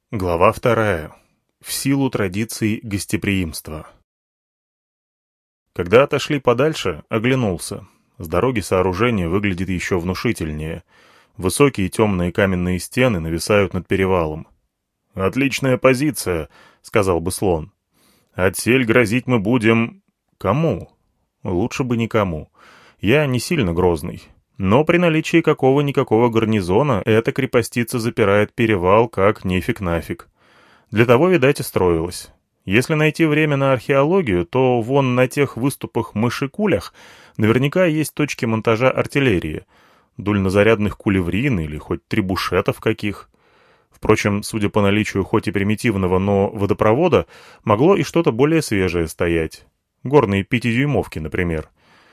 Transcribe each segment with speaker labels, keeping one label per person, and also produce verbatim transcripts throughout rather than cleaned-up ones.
Speaker 1: Глава вторая. В силу традиций гостеприимства. Когда отошли подальше, оглянулся. С дороги сооружение выглядит еще внушительнее. Высокие темные каменные стены нависают над перевалом. «Отличная позиция», — сказал бы слон. «Отсель грозить мы будем... кому? Лучше бы никому. Я не сильно грозный. Но при наличии какого-никакого гарнизона эта крепостица запирает перевал как нефиг-нафиг. Для того, видать, и строилась. Если найти время на археологию, то вон на тех выступах мыши-кулях наверняка есть точки монтажа артиллерии, дульнозарядных кулеврин или хоть трибушетов каких. Впрочем, судя по наличию хоть и примитивного, но водопровода, могло и что-то более свежее стоять. Горные пятидюймовки, например.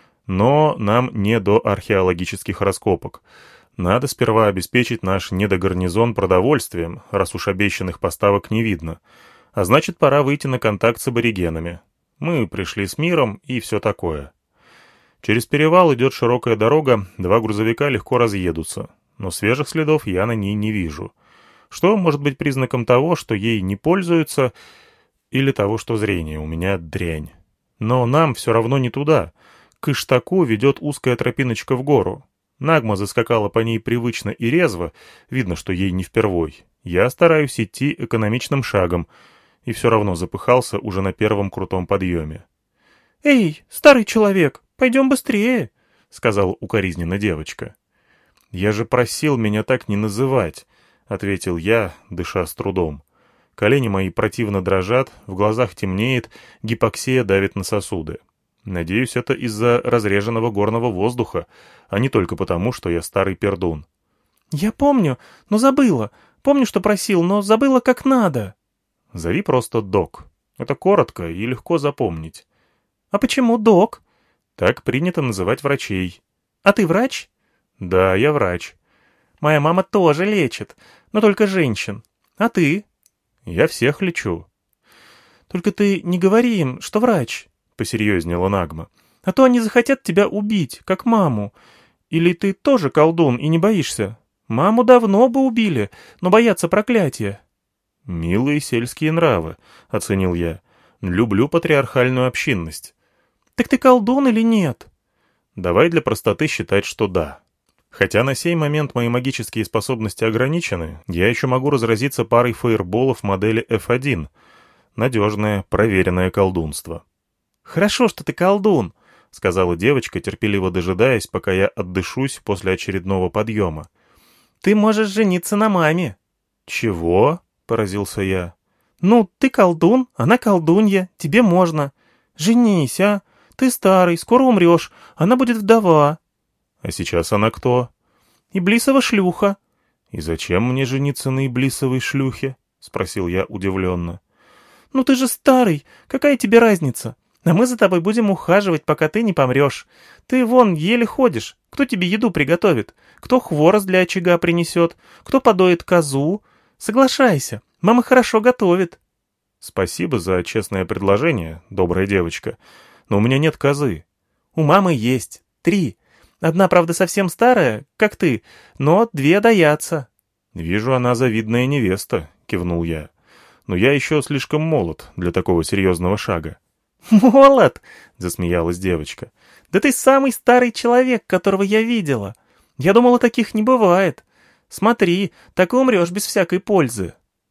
Speaker 1: Но нам не до археологических раскопок. Надо сперва обеспечить наш недогарнизон продовольствием, раз уж обещанных поставок не видно. А значит, пора выйти на контакт с аборигенами. Мы пришли с миром и все такое. Через перевал идет широкая дорога, два грузовика легко разъедутся. Но свежих следов я на ней не вижу. Что может быть признаком того, что ей не пользуются, или того, что зрение у меня дрянь. Но нам все равно не туда. К Иштаку ведет узкая тропиночка в гору. Нагма заскакала по ней привычно и резво, видно, что ей не впервой. Я стараюсь идти экономичным шагом, и все равно запыхался уже на первом крутом подъеме. «Эй, старый человек, пойдем быстрее», — сказала укоризненно девочка. «Я же просил меня так не называть», — ответил я, дыша с трудом. Колени мои противно дрожат, в глазах темнеет, гипоксия давит на сосуды. Надеюсь, это из-за разреженного горного воздуха, а не только потому, что я старый пердун.
Speaker 2: «Я помню, но забыла. Помню, что просил, но забыла как надо».
Speaker 1: «Зови просто док. Это коротко и легко запомнить».
Speaker 2: «А почему док?»
Speaker 1: «Так принято называть врачей».
Speaker 2: «А ты врач?»
Speaker 1: «Да, я врач».
Speaker 2: «Моя мама тоже лечит, но только женщин. А ты?»
Speaker 1: «Я всех лечу».
Speaker 2: «Только ты не говори им, что врач». — посерьезнела Нагма. «А то они захотят тебя убить, как маму. Или ты тоже колдун и не боишься? Маму давно бы убили, но боятся проклятия».
Speaker 1: «Милые сельские нравы», — оценил я. «Люблю патриархальную общинность».
Speaker 2: «Так ты колдун или нет?»
Speaker 1: «Давай для простоты считать, что да». Хотя на сей момент мои магические способности ограничены, я еще могу разразиться парой фаерболов модели эф один. Надежное, проверенное колдунство.
Speaker 2: «Хорошо, что ты колдун»,
Speaker 1: — сказала девочка, терпеливо дожидаясь, пока я отдышусь после очередного подъема.
Speaker 2: «Ты можешь жениться на маме».
Speaker 1: «Чего?» — поразился я.
Speaker 2: «Ну, ты колдун, она колдунья, тебе можно. Женись, а? Ты старый, скоро умрешь, она будет вдова».
Speaker 1: «А сейчас она кто?»
Speaker 2: «Иблисова шлюха».
Speaker 1: «И зачем мне жениться на Иблисовой шлюхе?» — спросил я удивленно.
Speaker 2: «Ну ты же старый, какая тебе разница? А мы за тобой будем ухаживать, пока ты не помрешь. Ты вон еле ходишь. Кто тебе еду приготовит? Кто хворост для очага принесет? Кто подоит козу? Соглашайся, мама хорошо готовит».
Speaker 1: «Спасибо за честное предложение, добрая девочка. Но у меня нет козы».
Speaker 2: «У мамы есть. Три. Одна, правда, совсем старая, как ты, но две даятся».
Speaker 1: «Вижу, она завидная невеста», — кивнул я. «Но я еще слишком молод для такого серьезного шага».
Speaker 2: «Молод!» — засмеялась девочка. «Да ты самый старый человек, которого я видела. Я думала, таких не бывает. Смотри, так и умрешь без всякой пользы».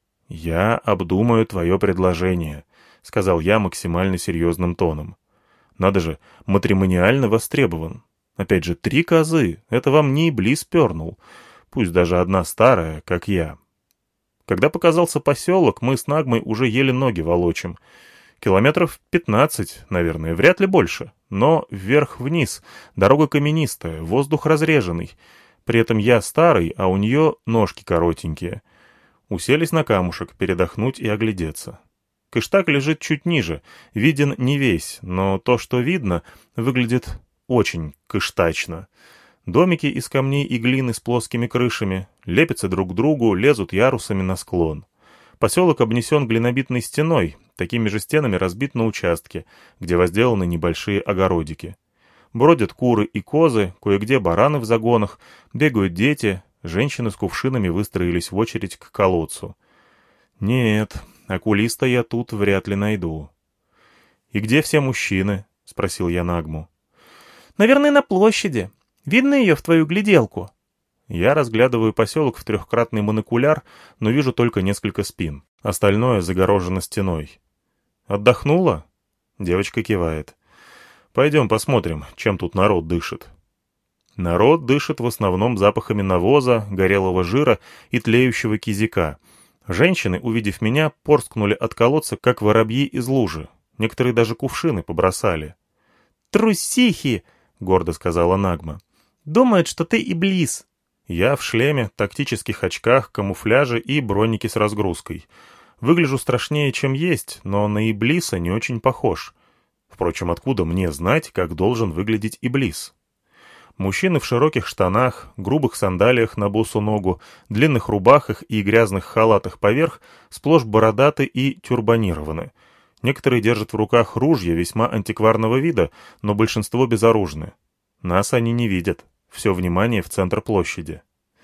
Speaker 1: «Я обдумаю твое предложение», — сказал я максимально серьезным тоном. «Надо же, матримониально востребован. Опять же, три козы — это вам не Иблис пернул, пусть даже одна старая, как я». Когда показался поселок, мы с Нагмой уже еле ноги волочим. Километров пятнадцать, наверное, вряд ли больше. Но вверх-вниз, дорога каменистая, воздух разреженный. При этом я старый, а у нее ножки коротенькие. Уселись на камушек, передохнуть и оглядеться. Кыштак лежит чуть ниже, виден не весь, но то, что видно, выглядит очень кыштачно. Домики из камней и глины с плоскими крышами лепятся друг к другу, лезут ярусами на склон. Поселок обнесен глинобитной стеной, такими же стенами разбит на участке, где возделаны небольшие огородики. Бродят куры и козы, кое-где бараны в загонах, бегают дети, женщины с кувшинами выстроились в очередь к колодцу. Нет, окулиста я тут вряд ли найду. «И где все мужчины?» — спросил я Нагму.
Speaker 2: «Наверное, на площади. Видно ее в твою гляделку?»
Speaker 1: Я разглядываю поселок в трехкратный монокуляр, но вижу только несколько спин. Остальное загорожено стеной. «Отдохнула?» Девочка кивает. «Пойдем посмотрим, чем тут народ дышит». Народ дышит в основном запахами навоза, горелого жира и тлеющего кизяка. Женщины, увидев меня, порскнули от колодца, как воробьи из лужи. Некоторые даже кувшины побросали.
Speaker 2: «Трусихи!» — гордо сказала Нагма. «Думают, что ты иблис».
Speaker 1: Я в шлеме, тактических очках, камуфляже и бронике с разгрузкой. Выгляжу страшнее, чем есть, но на иблиса не очень похож. Впрочем, откуда мне знать, как должен выглядеть иблис? Мужчины в широких штанах, грубых сандалиях на босу ногу, длинных рубахах и грязных халатах поверх сплошь бородаты и тюрбанированы. Некоторые держат в руках ружья весьма антикварного вида, но большинство безоружны. Нас они не видят. Все внимание в центр площади.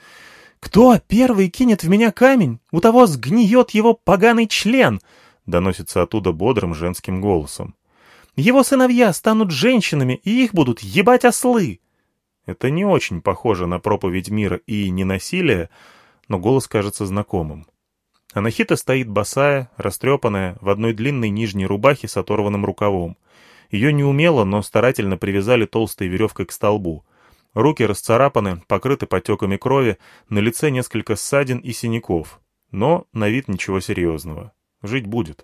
Speaker 2: «Кто первый кинет в меня камень, у того сгниет его поганый член!» —
Speaker 1: доносится оттуда бодрым женским голосом.
Speaker 2: «Его сыновья станут женщинами, и их будут ебать ослы!»
Speaker 1: Это не очень похоже на проповедь мира и ненасилия, но голос кажется знакомым. Анахита стоит босая, растрепанная, в одной длинной нижней рубахе с оторванным рукавом. Ее неумело, но старательно привязали толстой веревкой к столбу. Руки расцарапаны, покрыты потеками крови, на лице несколько ссадин и синяков. Но на вид ничего серьезного. Жить будет.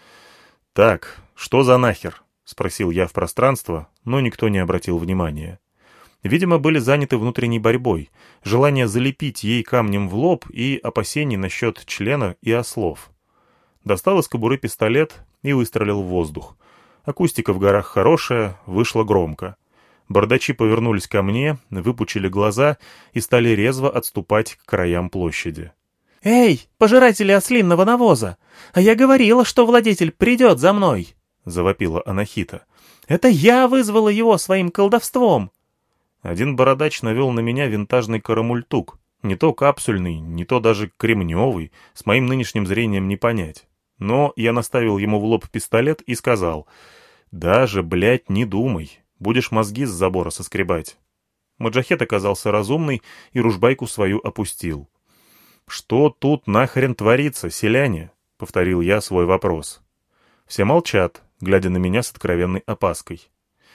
Speaker 1: «Так, что за нахер?» — спросил я в пространство, но никто не обратил внимания. Видимо, были заняты внутренней борьбой, желание залепить ей камнем в лоб и опасений насчет члена и ослов. Достал из кобуры пистолет и выстрелил в воздух. Акустика в горах хорошая, вышло громко. Бардачи повернулись ко мне, выпучили глаза и стали резво отступать к краям площади.
Speaker 2: «Эй, пожиратели ослинного навоза! А я говорила, что владетель придет за мной!» — завопила Анахита. «Это я вызвала его своим колдовством!»
Speaker 1: Один бородач навел на меня винтажный карамультук. Не то капсульный, не то даже кремневый, с моим нынешним зрением не понять. Но я наставил ему в лоб пистолет и сказал: «Даже, блядь, не думай, будешь мозги с забора соскребать». Маджахет оказался разумный и ружбайку свою опустил. «Что тут нахрен творится, селяне?» — повторил я свой вопрос. Все молчат, глядя на меня с откровенной опаской.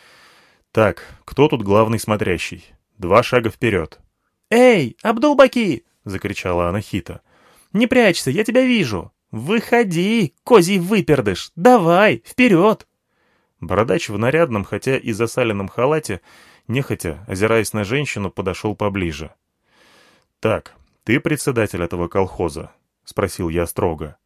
Speaker 1: «Так, кто тут главный смотрящий? Два шага вперед».
Speaker 2: «Эй, Абдулбаки!» — закричала Анахита. «Не прячься, я тебя вижу! Выходи, козий выпердыш! Давай, вперед!»
Speaker 1: Бородач в нарядном, хотя и засаленном халате, нехотя, озираясь на женщину, подошел поближе. «Так, ты председатель этого колхоза?» — спросил я строго.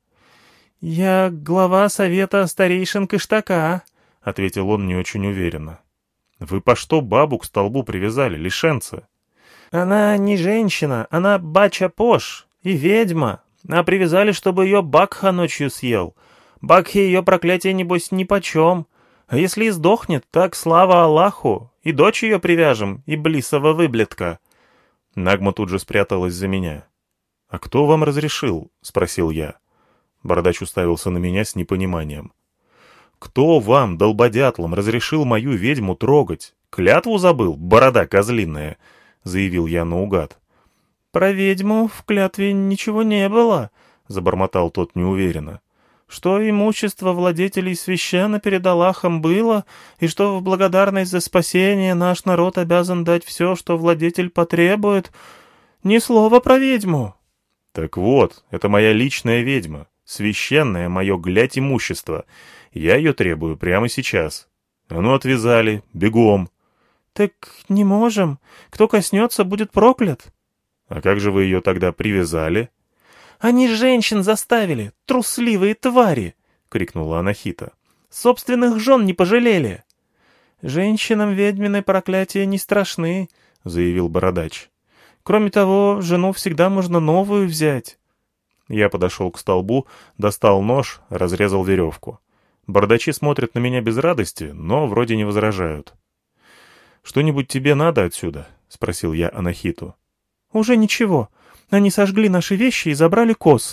Speaker 2: «Я глава совета старейшин Кыштака»,
Speaker 1: — ответил он не очень уверенно. «Вы по что бабу к столбу привязали, лишенцы?»
Speaker 2: «Она не женщина, она бача-пош и ведьма, а привязали, чтобы ее Бакха ночью съел. Бакхе ее проклятие, небось, нипочем. А если и сдохнет, так слава Аллаху, и дочь ее привяжем, и блисова выблетка».
Speaker 1: Нагма тут же спряталась за меня. «А кто вам разрешил?» — спросил я. Бородач уставился на меня с непониманием. «Кто вам, долбодятлам, разрешил мою ведьму трогать? Клятву забыл, борода козлиная?» — заявил я наугад.
Speaker 2: «Про ведьму в клятве ничего не было», — забормотал тот неуверенно. «Что имущество владетелей священно перед Аллахом было, и что в благодарность за спасение наш народ обязан дать все, что владетель потребует. Ни слова про ведьму».
Speaker 1: «Так вот, это моя личная ведьма, священное мое, глядь, имущество. Я ее требую прямо сейчас. А ну, отвязали, бегом».
Speaker 2: «Так не можем. Кто коснется, будет проклят».
Speaker 1: «А как же вы ее тогда привязали?»
Speaker 2: «Они женщин заставили, трусливые твари!» — крикнула Анахита. «Собственных жен не пожалели!» «Женщинам ведьмины проклятия не страшны», — заявил бородач. «Кроме того, жену всегда можно новую взять».
Speaker 1: Я подошел к столбу, достал нож, разрезал веревку. Бородачи смотрят на меня без радости, но вроде не возражают. «Что-нибудь тебе надо отсюда?» — спросил я Анахиту.
Speaker 2: «Уже ничего. Они сожгли наши вещи и забрали коз.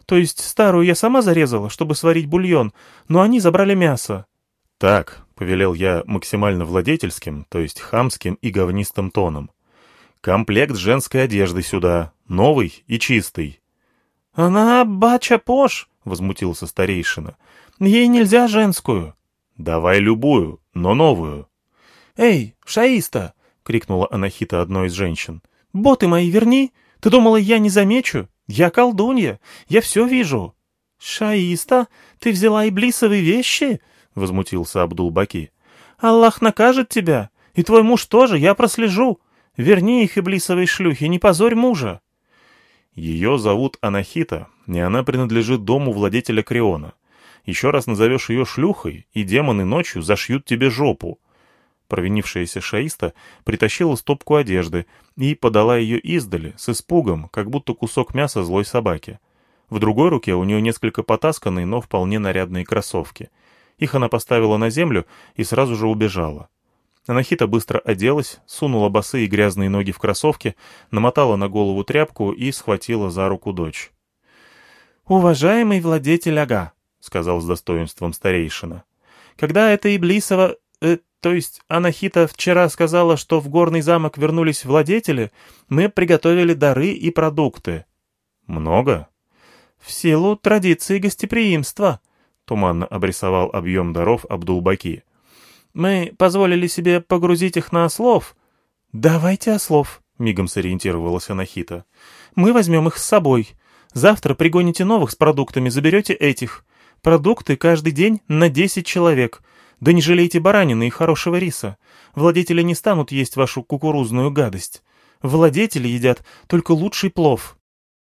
Speaker 2: То есть старую я сама зарезала, чтобы сварить бульон, но они забрали мясо».
Speaker 1: «Так», — повелел я максимально владетельским, то есть хамским и говнистым тоном. «Комплект женской одежды сюда, новый и чистый».
Speaker 2: «Она бача-пош», — возмутился старейшина. «Ей нельзя женскую».
Speaker 1: «Давай любую, но новую».
Speaker 2: «Эй, шаиста!» — крикнула Анахита одной из женщин. «Боты мои верни! Ты думала, я не замечу? Я колдунья, я все вижу». «Шаиста, ты взяла иблисовые вещи?» — возмутился Абдул-Баки. «Аллах накажет тебя, и твой муж тоже, я прослежу. Верни их, иблисовые шлюхи, не позорь мужа».
Speaker 1: Ее зовут Анахита, и она принадлежит дому владетеля Криона. Еще раз назовешь ее шлюхой, и демоны ночью зашьют тебе жопу. Провинившаяся шаиста притащила стопку одежды и подала ее издали, с испугом, как будто кусок мяса злой собаки. В другой руке у нее несколько потасканные, но вполне нарядные кроссовки. Их она поставила на землю и сразу же убежала. Анахита быстро оделась, сунула босые грязные ноги в кроссовки, намотала на голову тряпку и схватила за руку дочь.
Speaker 2: «Уважаемый владетель Ага», — сказал с достоинством старейшина, — «когда эта Иблисова, э, то есть Анахита вчера сказала, что в горный замок вернулись владетели, мы приготовили дары и продукты».
Speaker 1: «Много?»
Speaker 2: «В силу традиции гостеприимства», — туманно обрисовал объем даров Абдул-Баки. «Мы позволили себе погрузить их на ослов». «Давайте ослов», — мигом сориентировалась Анахита. «Мы возьмем их с собой. Завтра пригоните новых с продуктами, заберете этих. Продукты каждый день на десять человек. Да не жалейте баранины и хорошего риса. Владетели не станут есть вашу кукурузную гадость. Владетели едят только лучший плов».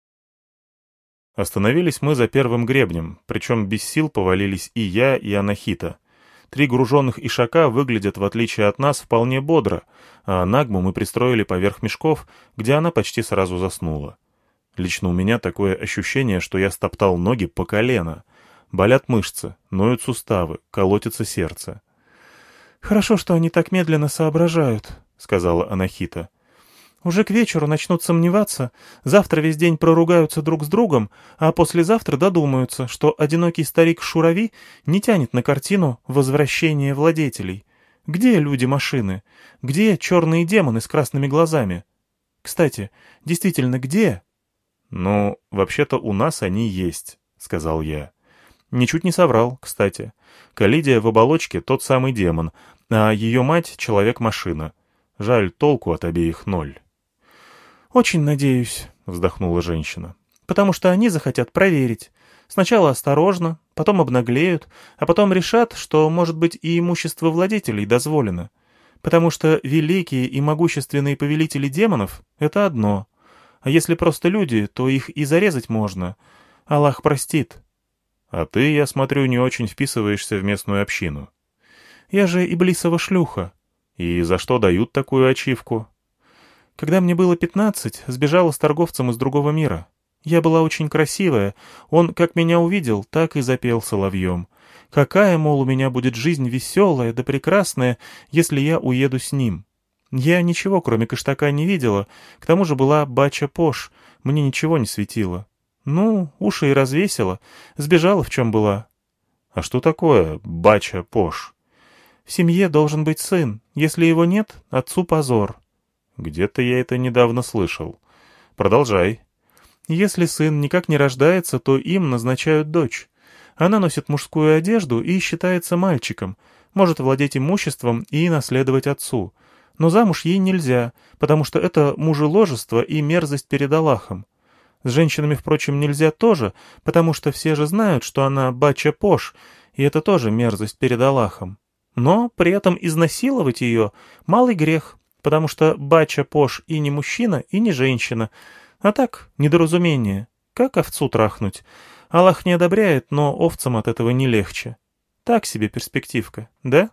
Speaker 1: Остановились мы за первым гребнем, причем без сил повалились и я, и Анахита. Три груженных ишака выглядят, в отличие от нас, вполне бодро, а Нагму мы пристроили поверх мешков, где она почти сразу заснула. Лично у меня такое ощущение, что я стоптал ноги по колено. Болят мышцы, ноют суставы, колотится сердце.
Speaker 2: «Хорошо, что они так медленно соображают», — сказала Анахита. «Уже к вечеру начнут сомневаться, завтра весь день проругаются друг с другом, а послезавтра додумаются, что одинокий старик Шурави не тянет на картину «Возвращение владетелей». Где люди-машины? Где черные демоны с красными глазами? Кстати, действительно, где?»
Speaker 1: «Ну, вообще-то у нас они есть», — сказал я. Ничуть не соврал, кстати. Калидия в оболочке тот самый демон, а ее мать — человек-машина. Жаль, толку от обеих ноль.
Speaker 2: «Очень надеюсь», — вздохнула женщина, «потому что они захотят проверить. Сначала осторожно, потом обнаглеют, а потом решат, что, может быть, и имущество владетелей дозволено. Потому что великие и могущественные повелители демонов — это одно. А если просто люди, то их и зарезать можно. Аллах простит».
Speaker 1: «А ты, я смотрю, не очень вписываешься в местную общину».
Speaker 2: «Я же иблисова шлюха».
Speaker 1: «И за что дают такую ачивку?»
Speaker 2: «Когда мне было пятнадцать, сбежала с торговцем из другого мира. Я была очень красивая. Он, как меня увидел, так и запел соловьем. Какая, мол, у меня будет жизнь веселая да прекрасная, если я уеду с ним. Я ничего, кроме каштака, не видела. К тому же была бача-пош. Мне ничего не светило. Ну, уши и развесила. Сбежала, в чем была».
Speaker 1: «А что такое бача-пош?»
Speaker 2: «В семье должен быть сын. Если его нет, отцу позор».
Speaker 1: «Где-то я это недавно слышал. Продолжай».
Speaker 2: «Если сын никак не рождается, то им назначают дочь. Она носит мужскую одежду и считается мальчиком, может владеть имуществом и наследовать отцу. Но замуж ей нельзя, потому что это мужеложество и мерзость перед Аллахом. С женщинами, впрочем, нельзя тоже, потому что все же знают, что она бача-пош, и это тоже мерзость перед Аллахом. Но при этом изнасиловать ее — малый грех, потому что бача-пош и не мужчина, и не женщина. А так, недоразумение. Как овцу трахнуть? Аллах не одобряет, но овцам от этого не легче. Так себе перспективка, да?»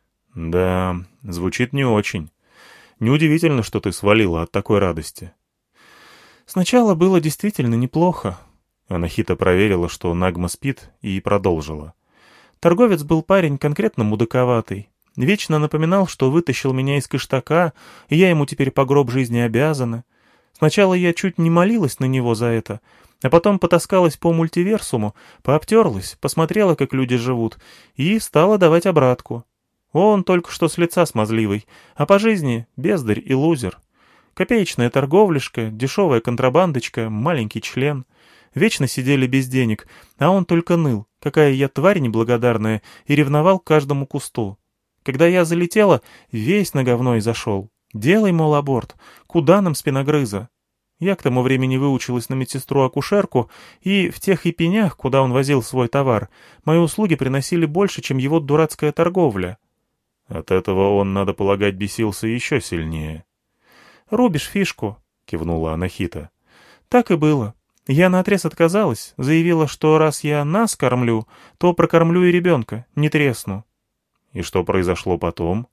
Speaker 1: «Да, звучит не очень. Неудивительно, что ты свалила от такой радости».
Speaker 2: «Сначала было действительно неплохо».
Speaker 1: Анахита проверила, что Нагма спит, и продолжила.
Speaker 2: «Торговец был парень конкретно мудаковатый. Вечно напоминал, что вытащил меня из кыштака, и я ему теперь по гроб жизни обязана. Сначала я чуть не молилась на него за это, А потом потаскалась по мультиверсуму, пообтерлась, посмотрела, как люди живут, и стала давать обратку. Он только что с лица смазливый, а по жизни бездарь и лузер. Копеечная торговляшка, дешевая контрабандочка, маленький член. Вечно сидели без денег, а он только ныл, какая я тварь неблагодарная, и ревновал к каждому кусту. Когда я залетела, весь на говно и зашел. Делай, мол, аборт, куда нам спиногрыза? Я к тому времени выучилась на медсестру-акушерку, и в тех епенях, куда он возил свой товар, мои услуги приносили больше, чем его дурацкая торговля.
Speaker 1: От этого он, надо полагать, бесился еще сильнее.
Speaker 2: «Рубишь фишку», — кивнула Анахита. «Так и было. Я наотрез отказалась, заявила, что раз я нас кормлю, то прокормлю и ребенка, не тресну».
Speaker 1: «И что произошло потом?»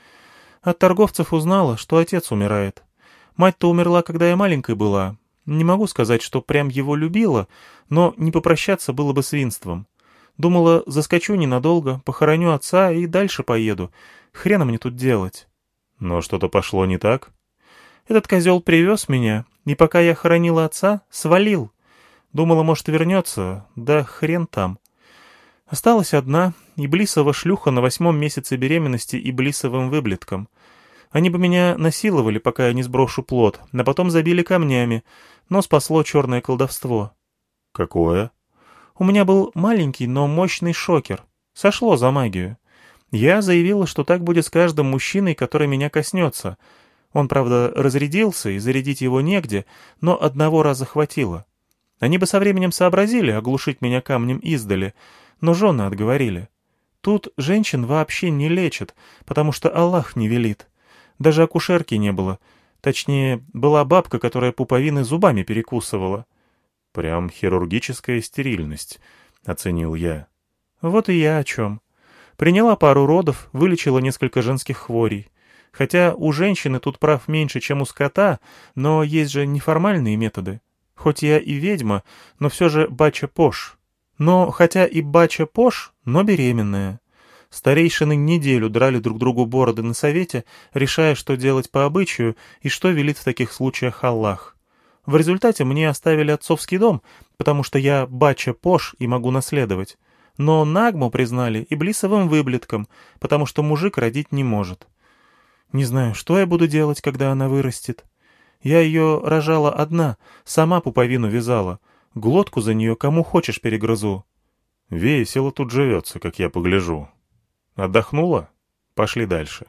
Speaker 2: От торговцев узнала, что отец умирает. Мать-то умерла, когда я маленькой была. Не могу сказать, что прям его любила, но не попрощаться было бы свинством. Думала, заскочу ненадолго, похороню отца и дальше поеду. Хрена мне тут делать.
Speaker 1: Но что-то пошло не так?
Speaker 2: Этот козел привез меня, и пока я хоронила отца, свалил. Думала, может, вернется, да хрен там. Осталась одна, Иблисова шлюха на восьмом месяце беременности Иблисовым выблетком. Они бы меня насиловали, пока я не сброшу плод, а потом забили камнями, но спасло черное колдовство.
Speaker 1: Какое?
Speaker 2: У меня был маленький, но мощный шокер. Сошло за магию. Я заявила, что так будет с каждым мужчиной, который меня коснется. Он, правда, разрядился, и зарядить его негде, но одного раза хватило. Они бы со временем сообразили оглушить меня камнем издали, но жены отговорили. Тут женщин вообще не лечат, потому что Аллах не велит. Даже акушерки не было. Точнее, была бабка, которая пуповины зубами перекусывала.
Speaker 1: «Прям хирургическая стерильность», — оценил я.
Speaker 2: Вот и я о чем. Приняла пару родов, вылечила несколько женских хворей. Хотя у женщины тут прав меньше, чем у скота, но есть же неформальные методы. Хоть я и ведьма, но все же бача-пош. Но хотя и бача-пош, но беременная. Старейшины неделю драли друг другу бороды на совете, решая, что делать по обычаю и что велит в таких случаях Аллах. В результате мне оставили отцовский дом, потому что я бача-пош и могу наследовать. Но Нагму признали иблисовым выблетком, потому что мужик родить не может. Не знаю, что я буду делать, когда она вырастет. Я ее рожала одна, сама пуповину вязала. Глотку за нее кому хочешь перегрызу.
Speaker 1: Весело тут живется, как я погляжу. Отдохнула? Пошли дальше.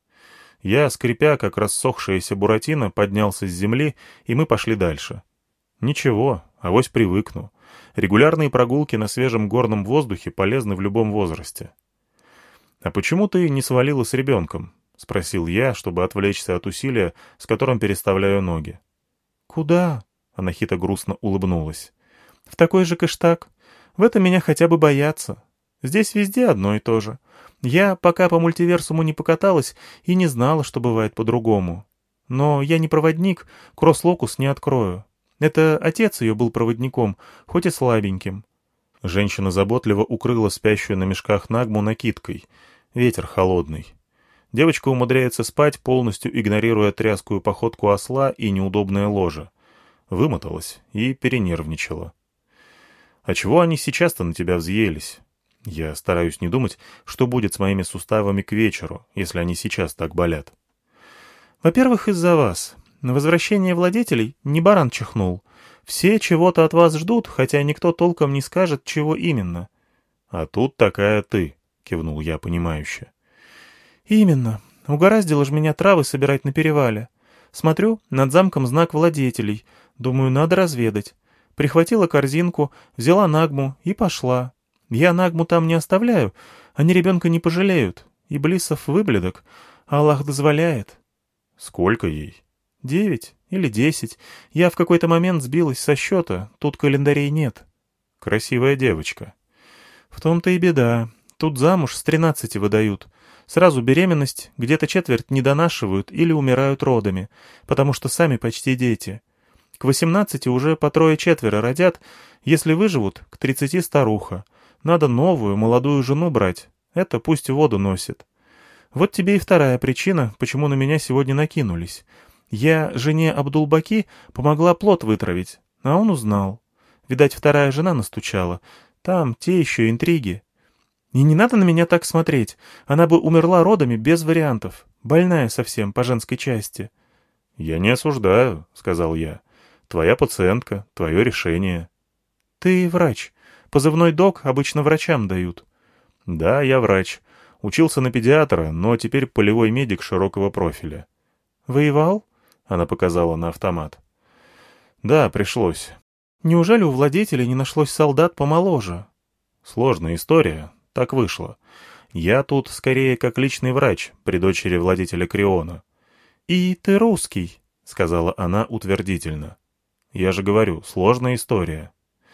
Speaker 1: Я, скрипя, как рассохшаяся буратино, поднялся с земли, и мы пошли дальше. Ничего, авось привыкну. Регулярные прогулки на свежем горном воздухе полезны в любом возрасте. «А почему ты не свалила с ребенком?» — спросил я, чтобы отвлечься от усилия, с которым переставляю ноги.
Speaker 2: «Куда?» — Анахита грустно улыбнулась. «В такой же кыштак. В этом меня хотя бы боятся. Здесь везде одно и то же. Я пока по мультиверсуму не покаталась и не знала, что бывает по-другому. Но я не проводник, кросс-локус не открою. Это отец ее был проводником, хоть и слабеньким».
Speaker 1: Женщина заботливо укрыла спящую на мешках Нагму накидкой. Ветер холодный. Девочка умудряется спать, полностью игнорируя тряскую походку осла и неудобное ложе. Вымоталась и перенервничала. «А чего они сейчас-то на тебя взъелись? Я стараюсь не думать, что будет с моими суставами к вечеру, если они сейчас так болят».
Speaker 2: «Во-первых, из-за вас. На возвращение владетелей не баран чихнул. Все чего-то от вас ждут, хотя никто толком не скажет, чего именно».
Speaker 1: «А тут такая ты», — кивнул я понимающе.
Speaker 2: «Именно. Угораздило ж меня травы собирать на перевале. Смотрю, над замком знак владетелей. Думаю, надо разведать. Прихватила корзинку, взяла Нагму и пошла. Я Нагму там не оставляю, они ребенка не пожалеют. Иблисов выблядок, Аллах дозволяет».
Speaker 1: «Сколько ей?»
Speaker 2: «Девять или десять. Я в какой-то момент сбилась со счета, тут календарей нет».
Speaker 1: «Красивая девочка».
Speaker 2: «В том-то и беда. Тут замуж с тринадцати выдают. Сразу беременность, где-то четверть не донашивают или умирают родами, потому что сами почти дети. К восемнадцати уже по трое-четверо родят, если выживут, к тридцати старуха. Надо новую, молодую жену брать, это пусть воду носит. Вот тебе и вторая причина, почему на меня сегодня накинулись. Я жене Абдулбаки помогла плод вытравить, а он узнал. Видать, вторая жена настучала. Там те еще интриги. И не надо на меня так смотреть. Она бы умерла родами без вариантов. Больная совсем, по женской части».
Speaker 1: «Я не осуждаю», — сказал я. «Твоя пациентка, твое решение».
Speaker 2: «Ты врач. Позывной док обычно врачам дают».
Speaker 1: «Да, я врач. Учился на педиатра, но теперь полевой медик широкого профиля».
Speaker 2: «Воевал?»
Speaker 1: — она показала на автомат. «Да, пришлось».
Speaker 2: «Неужели у владетеля не нашлось солдат помоложе?»
Speaker 1: «Сложная история. Так вышло. Я тут скорее как личный врач при дочери владетеля Криона».
Speaker 2: «И ты русский»,
Speaker 1: — сказала она утвердительно. «Я же говорю, сложная история».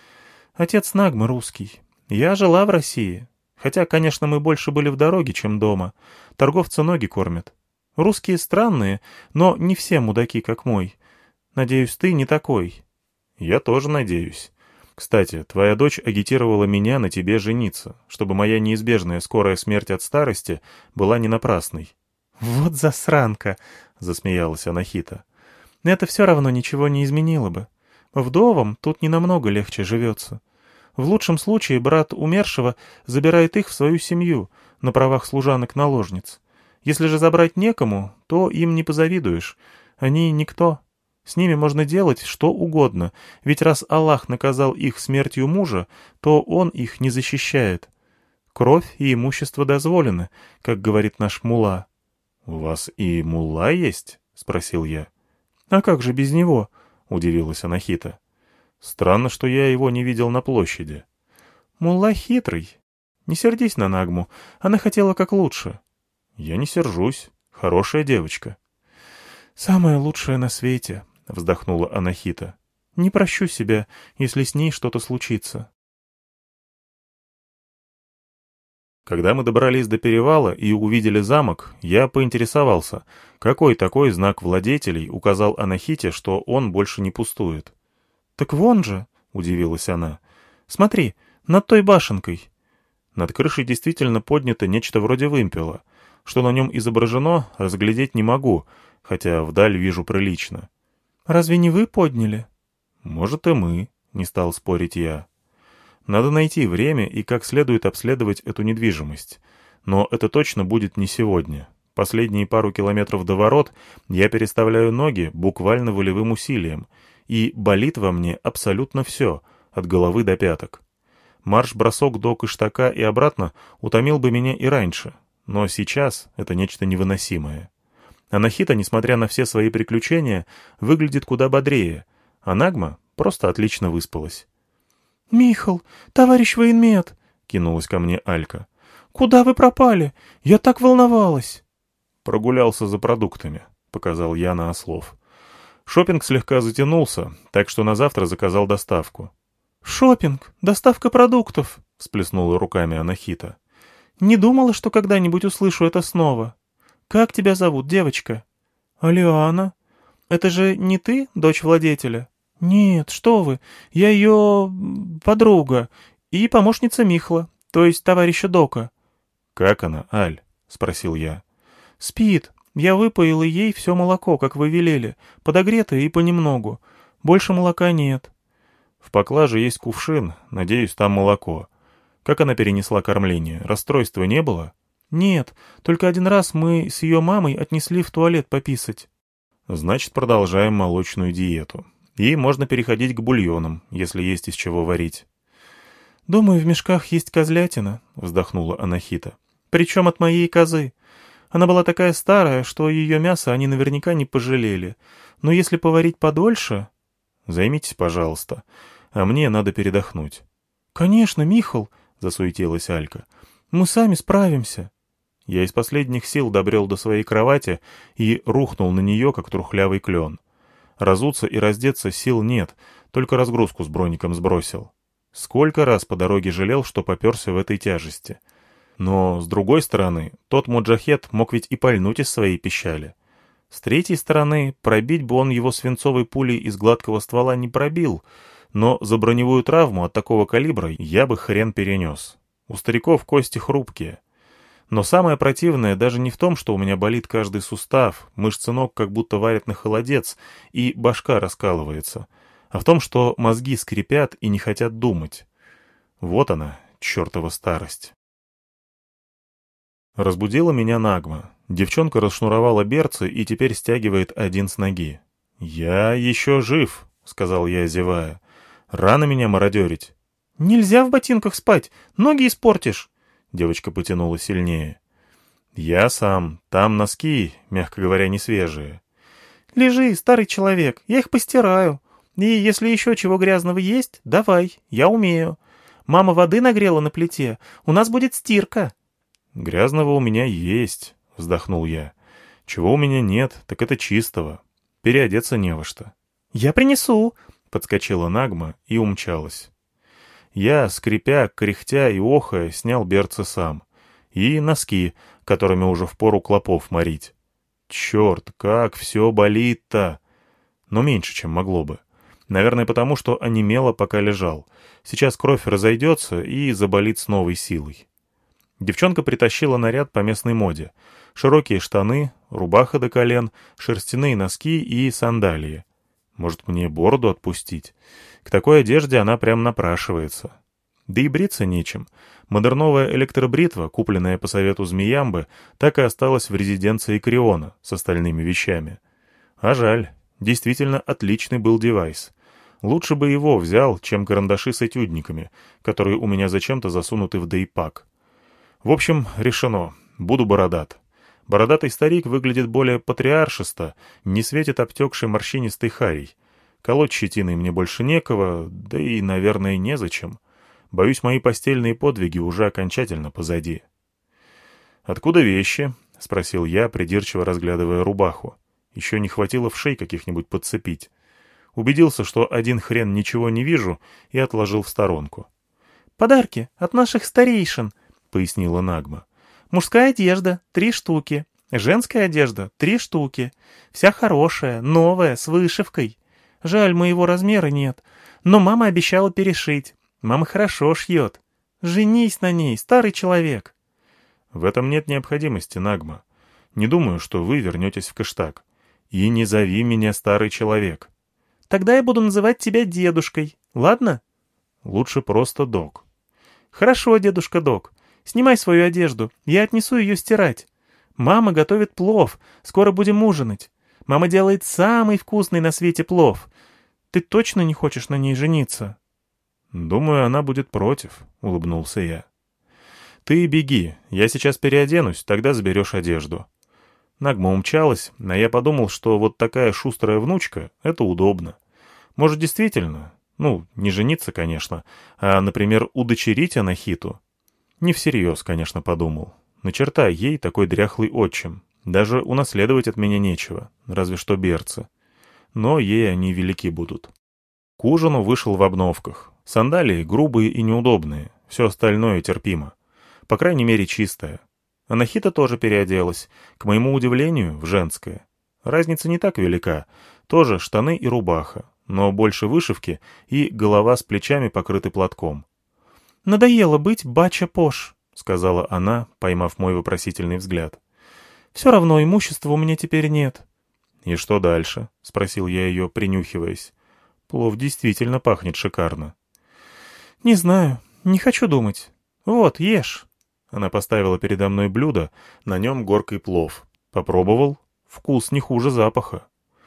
Speaker 2: «Отец Нагмы русский. Я жила в России. Хотя, конечно, мы больше были в дороге, чем дома. Торговцы ноги кормят. Русские странные, но не все мудаки, как мой. Надеюсь, ты не такой».
Speaker 1: «Я тоже надеюсь. Кстати, твоя дочь агитировала меня на тебе жениться, чтобы моя неизбежная скорая смерть от старости была не напрасной».
Speaker 2: «Вот засранка!» — засмеялась Анахита. «Это все равно ничего не изменило бы. Вдовам тут не намного легче живется. В лучшем случае брат умершего забирает их в свою семью на правах служанок-наложниц. Если же забрать некому, то им не позавидуешь. Они никто. С ними можно делать что угодно, ведь раз Аллах наказал их смертью мужа, то он их не защищает. Кровь и имущество дозволены, как говорит наш мулла».
Speaker 1: «У вас и мулла есть?» — спросил я.
Speaker 2: «А как же без него?»
Speaker 1: — удивилась Анахита. «Странно, что я его не видел на площади».
Speaker 2: «Мулла хитрый. Не сердись на Нагму, она хотела как лучше».
Speaker 1: «Я не сержусь. Хорошая девочка».
Speaker 2: «Самая лучшая на свете», — вздохнула Анахита. «Не прощу себя, если с ней что-то случится».
Speaker 1: Когда мы добрались до перевала и увидели замок, я поинтересовался, какой такой знак владетелей указал Анахите, что он больше не пустует.
Speaker 2: «Так вон же», — удивилась она. «Смотри, над той башенкой».
Speaker 1: Над крышей действительно поднято нечто вроде вымпела. Что на нем изображено, разглядеть не могу, хотя вдаль вижу прилично.
Speaker 2: «Разве не вы подняли?»
Speaker 1: «Может, и мы», — не стал спорить я. Надо найти время и как следует обследовать эту недвижимость. Но это точно будет не сегодня. Последние пару километров до ворот я переставляю ноги буквально волевым усилием, и болит во мне абсолютно все, от головы до пяток. Марш-бросок до Кыштака и обратно утомил бы меня и раньше, но сейчас это нечто невыносимое. Анахита, несмотря на все свои приключения, выглядит куда бодрее, а Нагма просто отлично выспалась.
Speaker 2: «Михал, товарищ военмед!» — кинулась ко мне Алька. «Куда вы пропали? Я так волновалась!»
Speaker 1: «Прогулялся за продуктами», — показал я на ослов. Шопинг слегка затянулся, так что на завтра заказал доставку.
Speaker 2: «Шопинг, доставка продуктов!» — всплеснула руками Анахита. «Не думала, что когда-нибудь услышу это снова. Как тебя зовут, девочка?» «Алиана. Это же не ты, дочь владетеля?» «Нет, что вы, я ее... подруга и помощница Михла, то есть товарища Дока».
Speaker 1: «Как она, Аль?» — спросил я.
Speaker 2: «Спит. Я выпоила ей все молоко, как вы велели, подогретое и понемногу. Больше молока нет».
Speaker 1: «В поклаже есть кувшин, надеюсь, там молоко. Как она перенесла кормление? Расстройства не было?»
Speaker 2: «Нет, только один раз мы с ее мамой отнесли в туалет пописать».
Speaker 1: «Значит, продолжаем молочную диету. И можно переходить к бульонам, если есть из чего варить».
Speaker 2: «Думаю, в мешках есть козлятина», — вздохнула Анахита. «Причем от моей козы. Она была такая старая, что ее мясо они наверняка не пожалели. Но если поварить подольше...»
Speaker 1: «Займитесь, пожалуйста. А мне надо передохнуть».
Speaker 2: «Конечно, Михал», — засуетилась Алька. «Мы сами справимся».
Speaker 1: Я из последних сил добрел до своей кровати и рухнул на нее, как трухлявый клен. Разуться и раздеться сил нет, только разгрузку с броником сбросил. Сколько раз по дороге жалел, что попёрся в этой тяжести. Но, с другой стороны, тот муджахед мог ведь и пальнуть из своей пищали. С третьей стороны, пробить бы он его свинцовой пулей из гладкого ствола не пробил, но за броневую травму от такого калибра я бы хрен перенес. У стариков кости хрупкие. Но самое противное даже не в том, что у меня болит каждый сустав, мышцы ног как будто варят на холодец, и башка раскалывается, а в том, что мозги скрипят и не хотят думать. Вот она, чертова старость. Разбудила меня Нагма. Девчонка расшнуровала берцы и теперь стягивает один с ноги. «Я еще жив», — сказал я, зевая. «Рано меня мародерить».
Speaker 2: «Нельзя в ботинках спать, ноги испортишь».
Speaker 1: Девочка потянула сильнее. «Я сам. Там носки, мягко говоря, не свежие».
Speaker 2: «Лежи, старый человек, я их постираю. И если еще чего грязного есть, давай, я умею. Мама воды нагрела на плите, у нас будет стирка».
Speaker 1: «Грязного у меня есть», — вздохнул я. «Чего у меня нет, так это чистого. Переодеться не во что».
Speaker 2: «Я принесу»,
Speaker 1: — подскочила Нагма и умчалась. Я, скрипя, кряхтя и охая, снял берцы сам. И носки, которыми уже впору клопов морить. Черт, как все болит-то! Но меньше, чем могло бы. Наверное, потому что онемело, пока лежал. Сейчас кровь разойдется и заболит с новой силой. Девчонка притащила наряд по местной моде. Широкие штаны, рубаха до колен, шерстяные носки и сандалии. Может, мне бороду отпустить? К такой одежде она прям напрашивается. Да и бриться нечем. Модерновая электробритва, купленная по совету Змеямбы, так и осталась в резиденции Криона с остальными вещами. А жаль. Действительно отличный был девайс. Лучше бы его взял, чем карандаши с этюдниками, которые у меня зачем-то засунуты в дейпак. В общем, решено. Буду бородат. Бородатый старик выглядит более патриаршисто, не светит обтекший морщинистый харей. Колоть щетиной мне больше некого, да и, наверное, незачем. Боюсь, мои постельные подвиги уже окончательно позади. «Откуда вещи?» — спросил я, придирчиво разглядывая рубаху. Еще не хватило вшей каких-нибудь подцепить. Убедился, что один хрен ничего не вижу, и отложил в сторонку.
Speaker 2: «Подарки от наших старейшин», — пояснила
Speaker 1: Нагма.
Speaker 2: «Мужская одежда — три штуки, женская одежда — три штуки. Вся хорошая, новая, с вышивкой. Жаль, моего размера нет, но мама обещала перешить. Мама хорошо шьет. Женись на ней, старый человек».
Speaker 1: «В этом нет необходимости, Нагма. Не думаю, что вы вернетесь в Кыштак. И не зови меня старый человек».
Speaker 2: «Тогда я буду называть тебя дедушкой, ладно?»
Speaker 1: «Лучше просто док».
Speaker 2: «Хорошо, дедушка Док. Снимай свою одежду, я отнесу ее стирать. Мама готовит плов, скоро будем ужинать. Мама делает самый вкусный на свете плов. Ты точно не хочешь на ней жениться?»
Speaker 1: «Думаю, она будет против», — улыбнулся я. «Ты беги, я сейчас переоденусь, тогда заберешь одежду». Нагма умчалась, а я подумал, что вот такая шустрая внучка — это удобно. Может, действительно, ну, не жениться, конечно, а, например, удочерить Анахиту. Не всерьез, конечно, подумал. На черта ей такой дряхлый отчим. Даже унаследовать от меня нечего, разве что берцы. Но ей они велики будут. К ужину вышел в обновках. Сандалии грубые и неудобные, все остальное терпимо. По крайней мере, чистое. Анахита тоже переоделась, к моему удивлению, в женское. Разница не так велика, тоже штаны и рубаха, но больше вышивки и голова с плечами покрыты платком.
Speaker 2: «Надоело быть бача-пош»,
Speaker 1: — сказала она, поймав мой вопросительный взгляд.
Speaker 2: «Все равно имущества у меня теперь нет».
Speaker 1: «И что дальше?» — спросил я ее, принюхиваясь. Плов действительно пахнет шикарно.
Speaker 2: «Не знаю, не хочу думать. Вот, ешь».
Speaker 1: Она поставила передо мной блюдо, на нем горкой плов. Попробовал. Вкус не хуже запаха.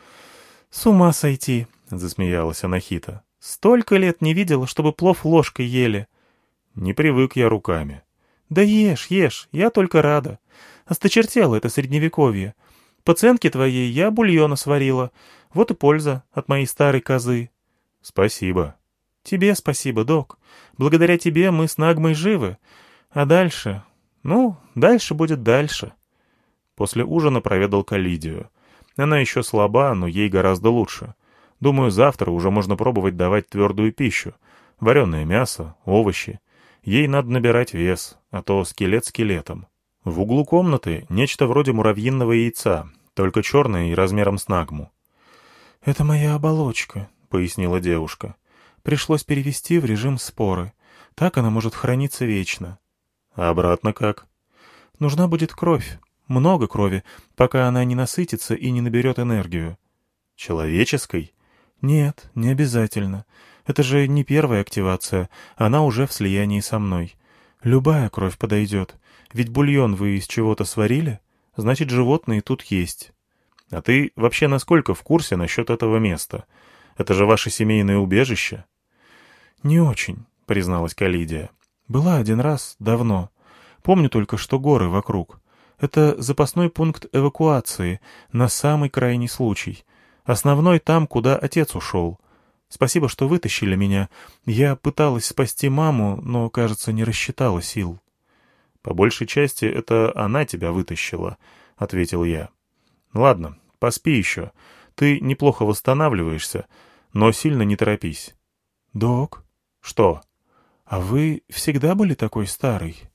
Speaker 2: «С ума сойти», — засмеялась Анахита. «Столько лет не видела, чтобы плов ложкой ели».
Speaker 1: «Не привык я руками».
Speaker 2: «Да ешь, ешь, я только рада. Осточертело это средневековье. Пациентке твоей я бульона сварила. Вот и польза от моей старой козы».
Speaker 1: «Спасибо».
Speaker 2: «Тебе спасибо, док. Благодаря тебе мы с Нагмой живы. А дальше? Ну, дальше будет дальше».
Speaker 1: После ужина проведал Калидию. Она еще слаба, но ей гораздо лучше. Думаю, завтра уже можно пробовать давать твердую пищу. Вареное мясо, овощи. Ей надо набирать вес, а то скелет скелетом. В углу комнаты нечто вроде муравьиного яйца, только черное и размером с Нагму.
Speaker 2: «Это моя оболочка», — пояснила девушка. «Пришлось перевести в режим споры. Так она может храниться вечно».
Speaker 1: «А обратно как?»
Speaker 2: «Нужна будет кровь. Много крови, пока она не насытится и не наберет энергию».
Speaker 1: «Человеческой?»
Speaker 2: «Нет, не обязательно. Это же не первая активация, она уже в слиянии со мной. Любая кровь подойдет. Ведь бульон вы из чего-то сварили? Значит, животные тут есть».
Speaker 1: «А ты вообще насколько в курсе насчет этого места? Это же ваше семейное убежище?»
Speaker 2: «Не очень», — призналась Калидия. «Была один раз, давно. Помню только, что горы вокруг. Это запасной пункт эвакуации, на самый крайний случай. Основной там, куда отец ушел. Спасибо, что вытащили меня. Я пыталась спасти маму, но, кажется, не рассчитала сил».
Speaker 1: «По большей части это она тебя вытащила», — ответил я. «Ладно, поспи еще. Ты неплохо восстанавливаешься, но сильно не торопись».
Speaker 2: «Док?»
Speaker 1: «Что?»
Speaker 2: «А вы всегда были такой старый?»